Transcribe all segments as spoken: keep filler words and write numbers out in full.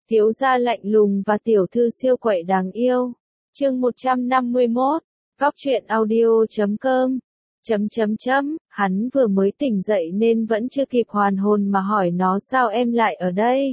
Thiếu gia lạnh lùng và tiểu thư siêu quậy đáng yêu. Chương một trăm năm mươi mốt, góc truyện audio chấm com. Chấm chấm chấm, hắn vừa mới tỉnh dậy nên vẫn chưa kịp hoàn hồn mà hỏi nó sao em lại ở đây.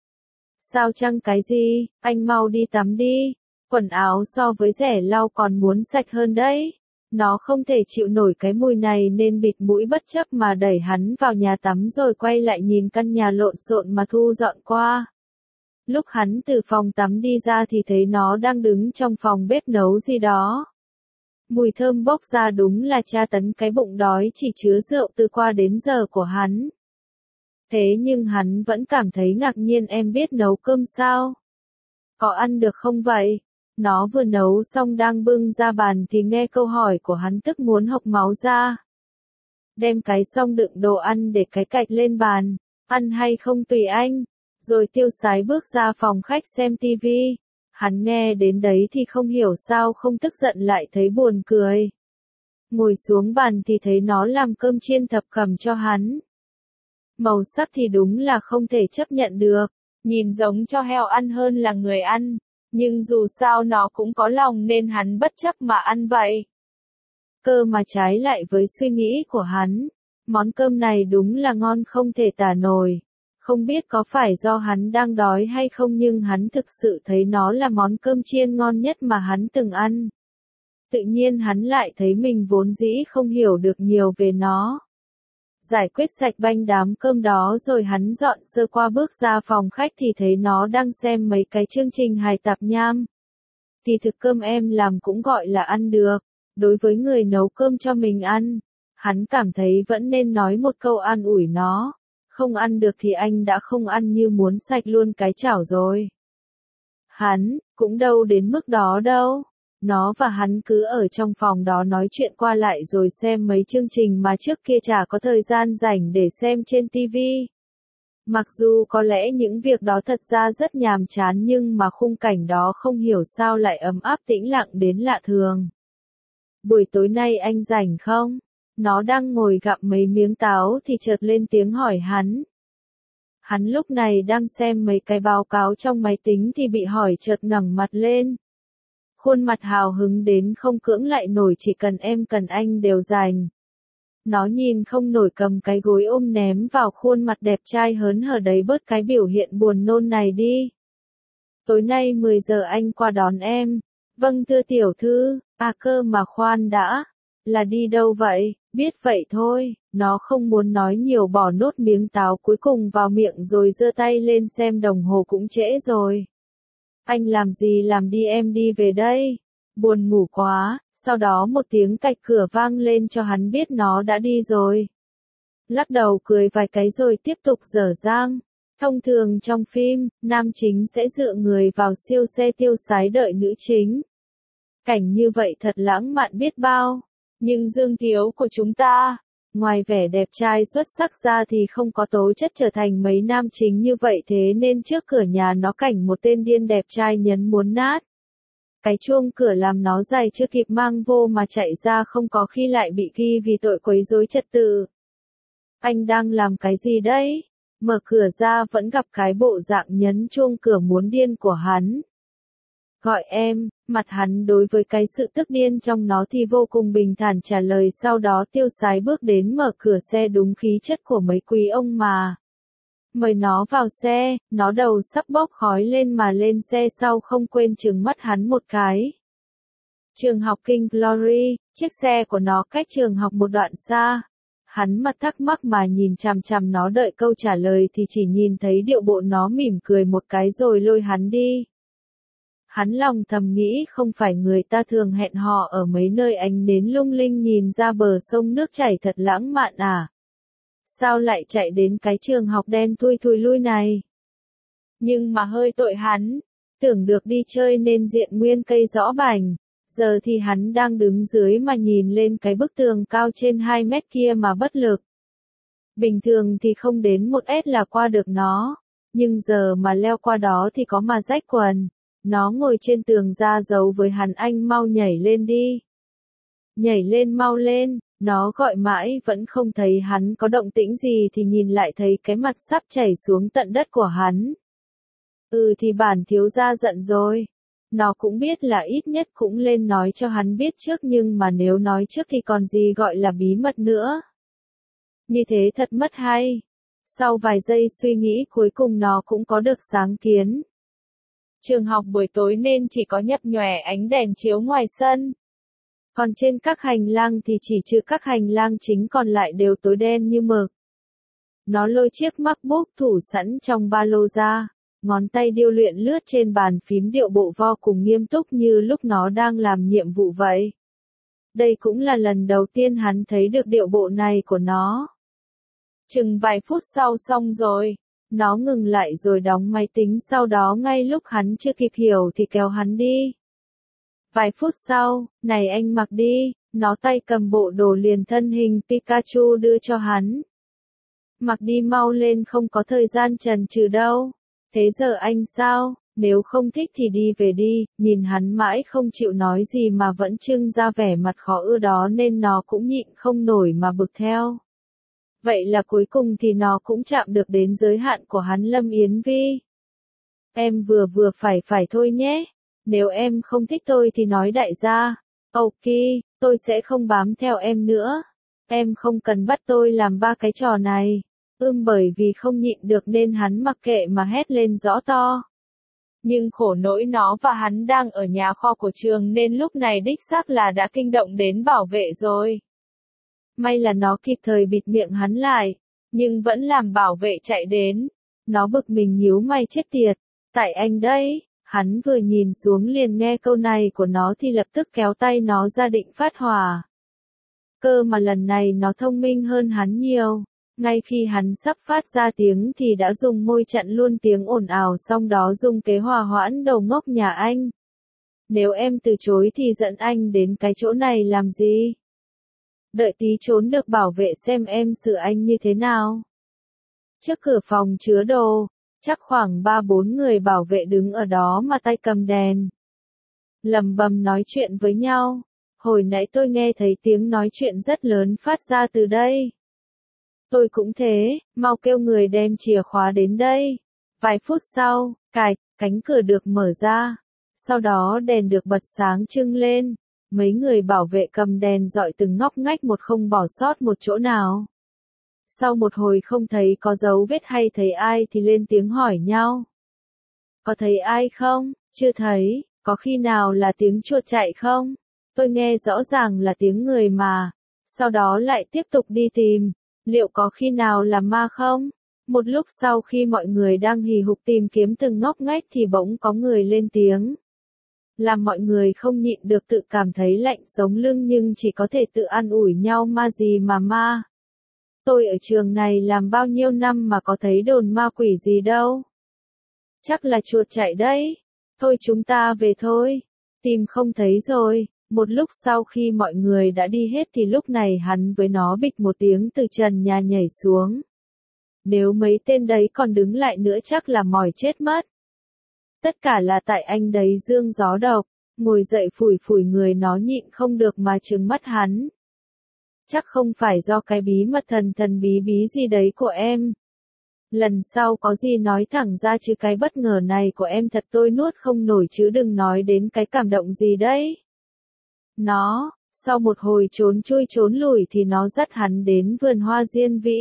Sao chăng cái gì, anh mau đi tắm đi, quần áo so với rẻ lau còn muốn sạch hơn đấy. Nó không thể chịu nổi cái mùi này nên bịt mũi bất chấp mà đẩy hắn vào nhà tắm rồi quay lại nhìn căn nhà lộn xộn mà thu dọn qua. Lúc hắn từ phòng tắm đi ra thì thấy nó đang đứng trong phòng bếp nấu gì đó. Mùi thơm bốc ra đúng là tra tấn cái bụng đói chỉ chứa rượu từ qua đến giờ của hắn. Thế nhưng hắn vẫn cảm thấy ngạc nhiên. Em biết nấu cơm sao? Có ăn được không vậy? Nó vừa nấu xong đang bưng ra bàn thì nghe câu hỏi của hắn tức muốn hộc máu ra. Đem cái xong đựng đồ ăn để cái cạch lên bàn, ăn hay không tùy anh. Rồi tiêu sái bước ra phòng khách xem tivi. Hắn nghe đến đấy thì không hiểu sao không tức giận lại thấy buồn cười. Ngồi xuống bàn thì thấy nó làm cơm chiên thập cẩm cho hắn. Màu sắc thì đúng là không thể chấp nhận được, nhìn giống cho heo ăn hơn là người ăn. Nhưng dù sao nó cũng có lòng nên hắn bất chấp mà ăn vậy. Cơ mà trái lại với suy nghĩ của hắn, món cơm này đúng là ngon không thể tả nổi. Không biết có phải do hắn đang đói hay không nhưng hắn thực sự thấy nó là món cơm chiên ngon nhất mà hắn từng ăn. Tự nhiên hắn lại thấy mình vốn dĩ không hiểu được nhiều về nó. Giải quyết sạch banh đám cơm đó rồi hắn dọn sơ qua bước ra phòng khách thì thấy nó đang xem mấy cái chương trình hài tạp nham. Thì thực cơm em làm cũng gọi là ăn được. Đối với người nấu cơm cho mình ăn, hắn cảm thấy vẫn nên nói một câu an ủi nó. Không ăn được thì anh đã không ăn như muốn sạch luôn cái chảo rồi. Hắn, cũng đâu đến mức đó đâu. Nó và hắn cứ ở trong phòng đó nói chuyện qua lại rồi xem mấy chương trình mà trước kia chả có thời gian rảnh để xem trên tivi. Mặc dù có lẽ những việc đó thật ra rất nhàm chán nhưng mà khung cảnh đó không hiểu sao lại ấm áp tĩnh lặng đến lạ thường. Buổi tối nay anh rảnh không? Nó đang ngồi gặm mấy miếng táo thì chợt lên tiếng hỏi hắn. Hắn lúc này đang xem mấy cái báo cáo trong máy tính thì bị hỏi chợt ngẩng mặt lên. Khuôn mặt hào hứng đến không cưỡng lại nổi, chỉ cần em cần anh đều dành. Nó nhìn không nổi cầm cái gối ôm ném vào khuôn mặt đẹp trai hớn hở đấy, bớt cái biểu hiện buồn nôn này đi. Tối nay mười giờ anh qua đón em. Vâng thưa tiểu thư. À cơ mà khoan đã. Là đi đâu vậy? Biết vậy thôi. Nó không muốn nói nhiều, bỏ nốt miếng táo cuối cùng vào miệng rồi giơ tay lên xem đồng hồ cũng trễ rồi. Anh làm gì làm đi, em đi về đây. Buồn ngủ quá. Sau đó một tiếng cạch cửa vang lên cho hắn biết nó đã đi rồi. Lắc đầu cười vài cái rồi tiếp tục dở dang. Thông thường trong phim, nam chính sẽ dựa người vào siêu xe tiêu sái đợi nữ chính. Cảnh như vậy thật lãng mạn biết bao. Nhưng Dương Thiếu của chúng ta, ngoài vẻ đẹp trai xuất sắc ra thì không có tố chất trở thành mấy nam chính như vậy, thế nên trước cửa nhà nó cảnh một tên điên đẹp trai nhấn muốn nát. Cái chuông cửa làm nó giày chưa kịp mang vô mà chạy ra, không có khi lại bị ghi vì tội quấy rối trật tự. Anh đang làm cái gì đấy? Mở cửa ra vẫn gặp cái bộ dạng nhấn chuông cửa muốn điên của hắn. Gọi em. Mặt hắn đối với cái sự tức điên trong nó thì vô cùng bình thản trả lời, sau đó tiêu sái bước đến mở cửa xe đúng khí chất của mấy quý ông mà. Mời nó vào xe. Nó đầu sắp bốc khói lên mà lên xe sau không quên trừng mắt hắn một cái. Trường học King Glory, chiếc xe của nó cách trường học một đoạn xa. Hắn mặt thắc mắc mà nhìn chằm chằm nó đợi câu trả lời thì chỉ nhìn thấy điệu bộ nó mỉm cười một cái rồi lôi hắn đi. Hắn lòng thầm nghĩ không phải người ta thường hẹn hò ở mấy nơi ánh nến lung linh nhìn ra bờ sông nước chảy thật lãng mạn à? Sao lại chạy đến cái trường học đen thui thui lui này? Nhưng mà hơi tội hắn, tưởng được đi chơi nên diện nguyên cây rõ bảnh, giờ thì hắn đang đứng dưới mà nhìn lên cái bức tường cao trên hai mét kia mà bất lực. Bình thường thì không đến một ét là qua được nó, nhưng giờ mà leo qua đó thì có mà rách quần. Nó ngồi trên tường ra dấu với hắn, anh mau nhảy lên đi. Nhảy lên, mau lên. Nó gọi mãi vẫn không thấy hắn có động tĩnh gì thì nhìn lại thấy cái mặt sắp chảy xuống tận đất của hắn. Ừ thì bản thiếu gia giận rồi. Nó cũng biết là ít nhất cũng lên nói cho hắn biết trước, nhưng mà nếu nói trước thì còn gì gọi là bí mật nữa. Như thế thật mất hay. Sau vài giây suy nghĩ cuối cùng nó cũng có được sáng kiến. Trường học buổi tối nên chỉ có nhấp nhòe ánh đèn chiếu ngoài sân. Còn trên các hành lang thì chỉ trừ các hành lang chính còn lại đều tối đen như mực. Nó lôi chiếc MacBook thủ sẵn trong ba lô ra, ngón tay điêu luyện lướt trên bàn phím, điệu bộ vô cùng nghiêm túc như lúc nó đang làm nhiệm vụ vậy. Đây cũng là lần đầu tiên hắn thấy được điệu bộ này của nó. Chừng vài phút sau xong rồi, nó ngừng lại rồi đóng máy tính, sau đó ngay lúc hắn chưa kịp hiểu thì kéo hắn đi. Vài phút sau, này anh mặc đi, nó tay cầm bộ đồ liền thân hình Pikachu đưa cho hắn. Mặc đi mau lên, không có thời gian chần chừ đâu. Thế giờ anh sao, nếu không thích thì đi về đi. Nhìn hắn mãi không chịu nói gì mà vẫn trưng ra vẻ mặt khó ưa đó nên nó cũng nhịn không nổi mà bực theo. Vậy là cuối cùng thì nó cũng chạm được đến giới hạn của hắn. Lâm Yến Vi, em vừa vừa phải phải thôi nhé. Nếu em không thích tôi thì nói đại gia. Ok, tôi sẽ không bám theo em nữa. Em không cần bắt tôi làm ba cái trò này. Ưm bởi vì không nhịn được nên hắn mặc kệ mà hét lên rõ to. Nhưng khổ nỗi nó và hắn đang ở nhà kho của trường nên lúc này đích xác là đã kinh động đến bảo vệ rồi. May là nó kịp thời bịt miệng hắn lại, nhưng vẫn làm bảo vệ chạy đến. Nó bực mình nhíu mày, chết tiệt, tại anh đấy. Hắn vừa nhìn xuống liền nghe câu này của nó thì lập tức kéo tay nó ra định phát hỏa. Cơ mà lần này nó thông minh hơn hắn nhiều. Ngay khi hắn sắp phát ra tiếng thì đã dùng môi chặn luôn tiếng ồn ào, xong đó dùng kế hòa hoãn đầu ngốc nhà anh. Nếu em từ chối thì dẫn anh đến cái chỗ này làm gì? Đợi tí trốn được bảo vệ xem em xử anh như thế nào. Trước cửa phòng chứa đồ, chắc khoảng ba bốn người bảo vệ đứng ở đó mà tay cầm đèn. Lầm bầm nói chuyện với nhau. Hồi nãy tôi nghe thấy tiếng nói chuyện rất lớn phát ra từ đây. Tôi cũng thế, mau kêu người đem chìa khóa đến đây. Vài phút sau, cạch, cánh cửa được mở ra. Sau đó đèn được bật sáng trưng lên. Mấy người bảo vệ cầm đèn dọi từng ngóc ngách một, không bỏ sót một chỗ nào. Sau một hồi không thấy có dấu vết hay thấy ai thì lên tiếng hỏi nhau. Có thấy ai không? Chưa thấy. Có khi nào là tiếng chuột chạy không? Tôi nghe rõ ràng là tiếng người mà. Sau đó lại tiếp tục đi tìm. Liệu có khi nào là ma không? Một lúc sau khi mọi người đang hì hục tìm kiếm từng ngóc ngách thì bỗng có người lên tiếng. Làm mọi người không nhịn được tự cảm thấy lạnh sống lưng, nhưng chỉ có thể tự an ủi nhau, ma gì mà ma. Tôi ở trường này làm bao nhiêu năm mà có thấy đồn ma quỷ gì đâu. Chắc là chuột chạy đấy. Thôi chúng ta về thôi. Tìm không thấy rồi. Một lúc sau khi mọi người đã đi hết thì lúc này hắn với nó bịch một tiếng từ trần nhà nhảy xuống. Nếu mấy tên đấy còn đứng lại nữa chắc là mỏi chết mất. Tất cả là tại anh đấy dương gió độc. Ngồi dậy phủi phủi người, nó nhịn không được mà trừng mắt hắn. Chắc không phải do cái bí mật thần thần bí bí gì đấy của em. Lần sau có gì nói thẳng ra, chứ cái bất ngờ này của em thật tôi nuốt không nổi, chứ đừng nói đến cái cảm động gì đấy. Nó, sau một hồi trốn chui trốn lủi thì nó dắt hắn đến vườn hoa Diên Vĩ.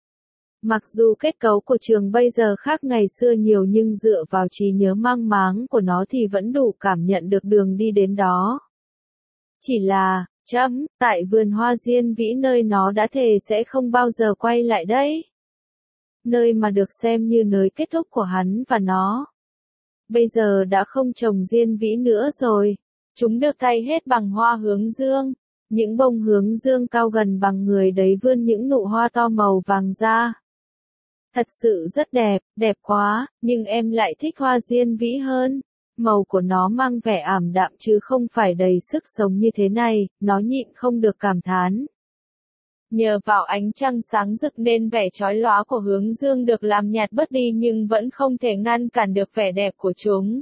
Mặc dù kết cấu của trường bây giờ khác ngày xưa nhiều, nhưng dựa vào trí nhớ mang máng của nó thì vẫn đủ cảm nhận được đường đi đến đó. Chỉ là, chấm, tại vườn hoa Diên Vĩ nơi nó đã thề sẽ không bao giờ quay lại đấy. Nơi mà được xem như nơi kết thúc của hắn và nó. Bây giờ đã không trồng Diên Vĩ nữa rồi. Chúng được thay hết bằng hoa hướng dương. Những bông hướng dương cao gần bằng người đấy vươn những nụ hoa to màu vàng ra. Thật sự rất đẹp, đẹp quá, nhưng em lại thích hoa Diên Vĩ hơn. Màu của nó mang vẻ ảm đạm chứ không phải đầy sức sống như thế này, nó nhịn không được cảm thán. Nhờ vào ánh trăng sáng rực nên vẻ chói lóa của hướng dương được làm nhạt bớt đi, nhưng vẫn không thể ngăn cản được vẻ đẹp của chúng.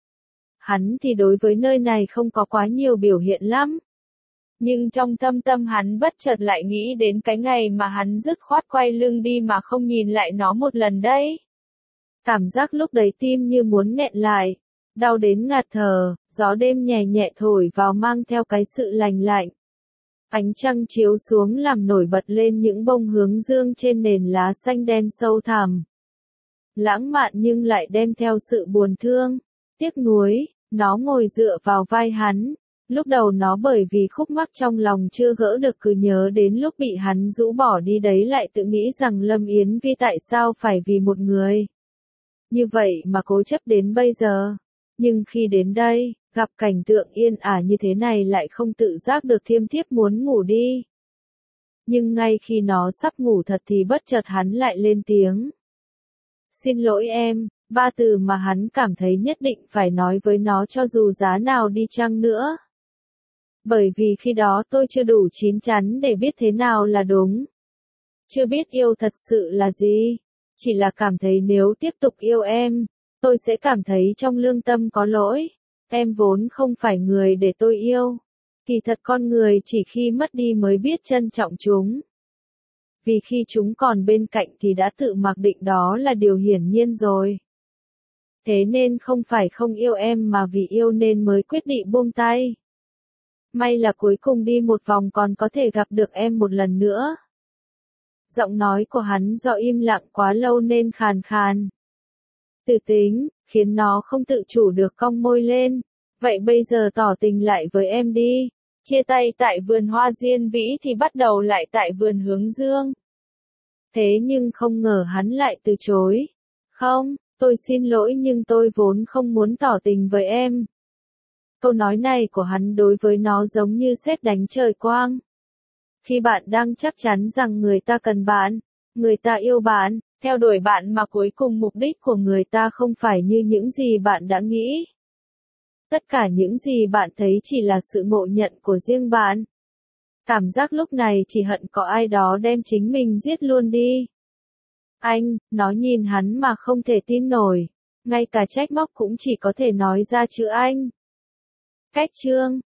Hắn thì đối với nơi này không có quá nhiều biểu hiện lắm. Nhưng trong thâm tâm hắn bất chợt lại nghĩ đến cái ngày mà hắn dứt khoát quay lưng đi mà không nhìn lại nó một lần đấy. Cảm giác lúc đấy tim như muốn nghẹn lại, đau đến ngạt thở, gió đêm nhẹ nhẹ thổi vào mang theo cái sự lành lạnh. Ánh trăng chiếu xuống làm nổi bật lên những bông hướng dương trên nền lá xanh đen sâu thẳm. Lãng mạn nhưng lại đem theo sự buồn thương, tiếc nuối, nó ngồi dựa vào vai hắn. Lúc đầu nó bởi vì khúc mắc trong lòng chưa gỡ được cứ nhớ đến lúc bị hắn rũ bỏ đi đấy lại tự nghĩ rằng Lâm Yến Vi tại sao phải vì một người như vậy mà cố chấp đến bây giờ. Nhưng khi đến đây, gặp cảnh tượng yên ả như thế này lại không tự giác được thiêm thiếp muốn ngủ đi. Nhưng ngay khi nó sắp ngủ thật thì bất chợt hắn lại lên tiếng. Xin lỗi em, ba từ mà hắn cảm thấy nhất định phải nói với nó cho dù giá nào đi chăng nữa. Bởi vì khi đó tôi chưa đủ chín chắn để biết thế nào là đúng. Chưa biết yêu thật sự là gì. Chỉ là cảm thấy nếu tiếp tục yêu em, tôi sẽ cảm thấy trong lương tâm có lỗi. Em vốn không phải người để tôi yêu. Kỳ thật con người chỉ khi mất đi mới biết trân trọng chúng. Vì khi chúng còn bên cạnh thì đã tự mặc định đó là điều hiển nhiên rồi. Thế nên không phải không yêu em mà vì yêu nên mới quyết định buông tay. May là cuối cùng đi một vòng còn có thể gặp được em một lần nữa. Giọng nói của hắn do im lặng quá lâu nên khàn khàn. Từ tính, khiến nó không tự chủ được cong môi lên. Vậy bây giờ tỏ tình lại với em đi. Chia tay tại vườn hoa diên vĩ thì bắt đầu lại tại vườn hướng dương. Thế nhưng không ngờ hắn lại từ chối. Không, tôi xin lỗi nhưng tôi vốn không muốn tỏ tình với em. Câu nói này của hắn đối với nó giống như sét đánh trời quang. Khi bạn đang chắc chắn rằng người ta cần bạn, người ta yêu bạn, theo đuổi bạn mà cuối cùng mục đích của người ta không phải như những gì bạn đã nghĩ. Tất cả những gì bạn thấy chỉ là sự ngộ nhận của riêng bạn. Cảm giác lúc này chỉ hận có ai đó đem chính mình giết luôn đi. Anh, nó nhìn hắn mà không thể tin nổi. Ngay cả trách móc cũng chỉ có thể nói ra chữ anh. Cách chương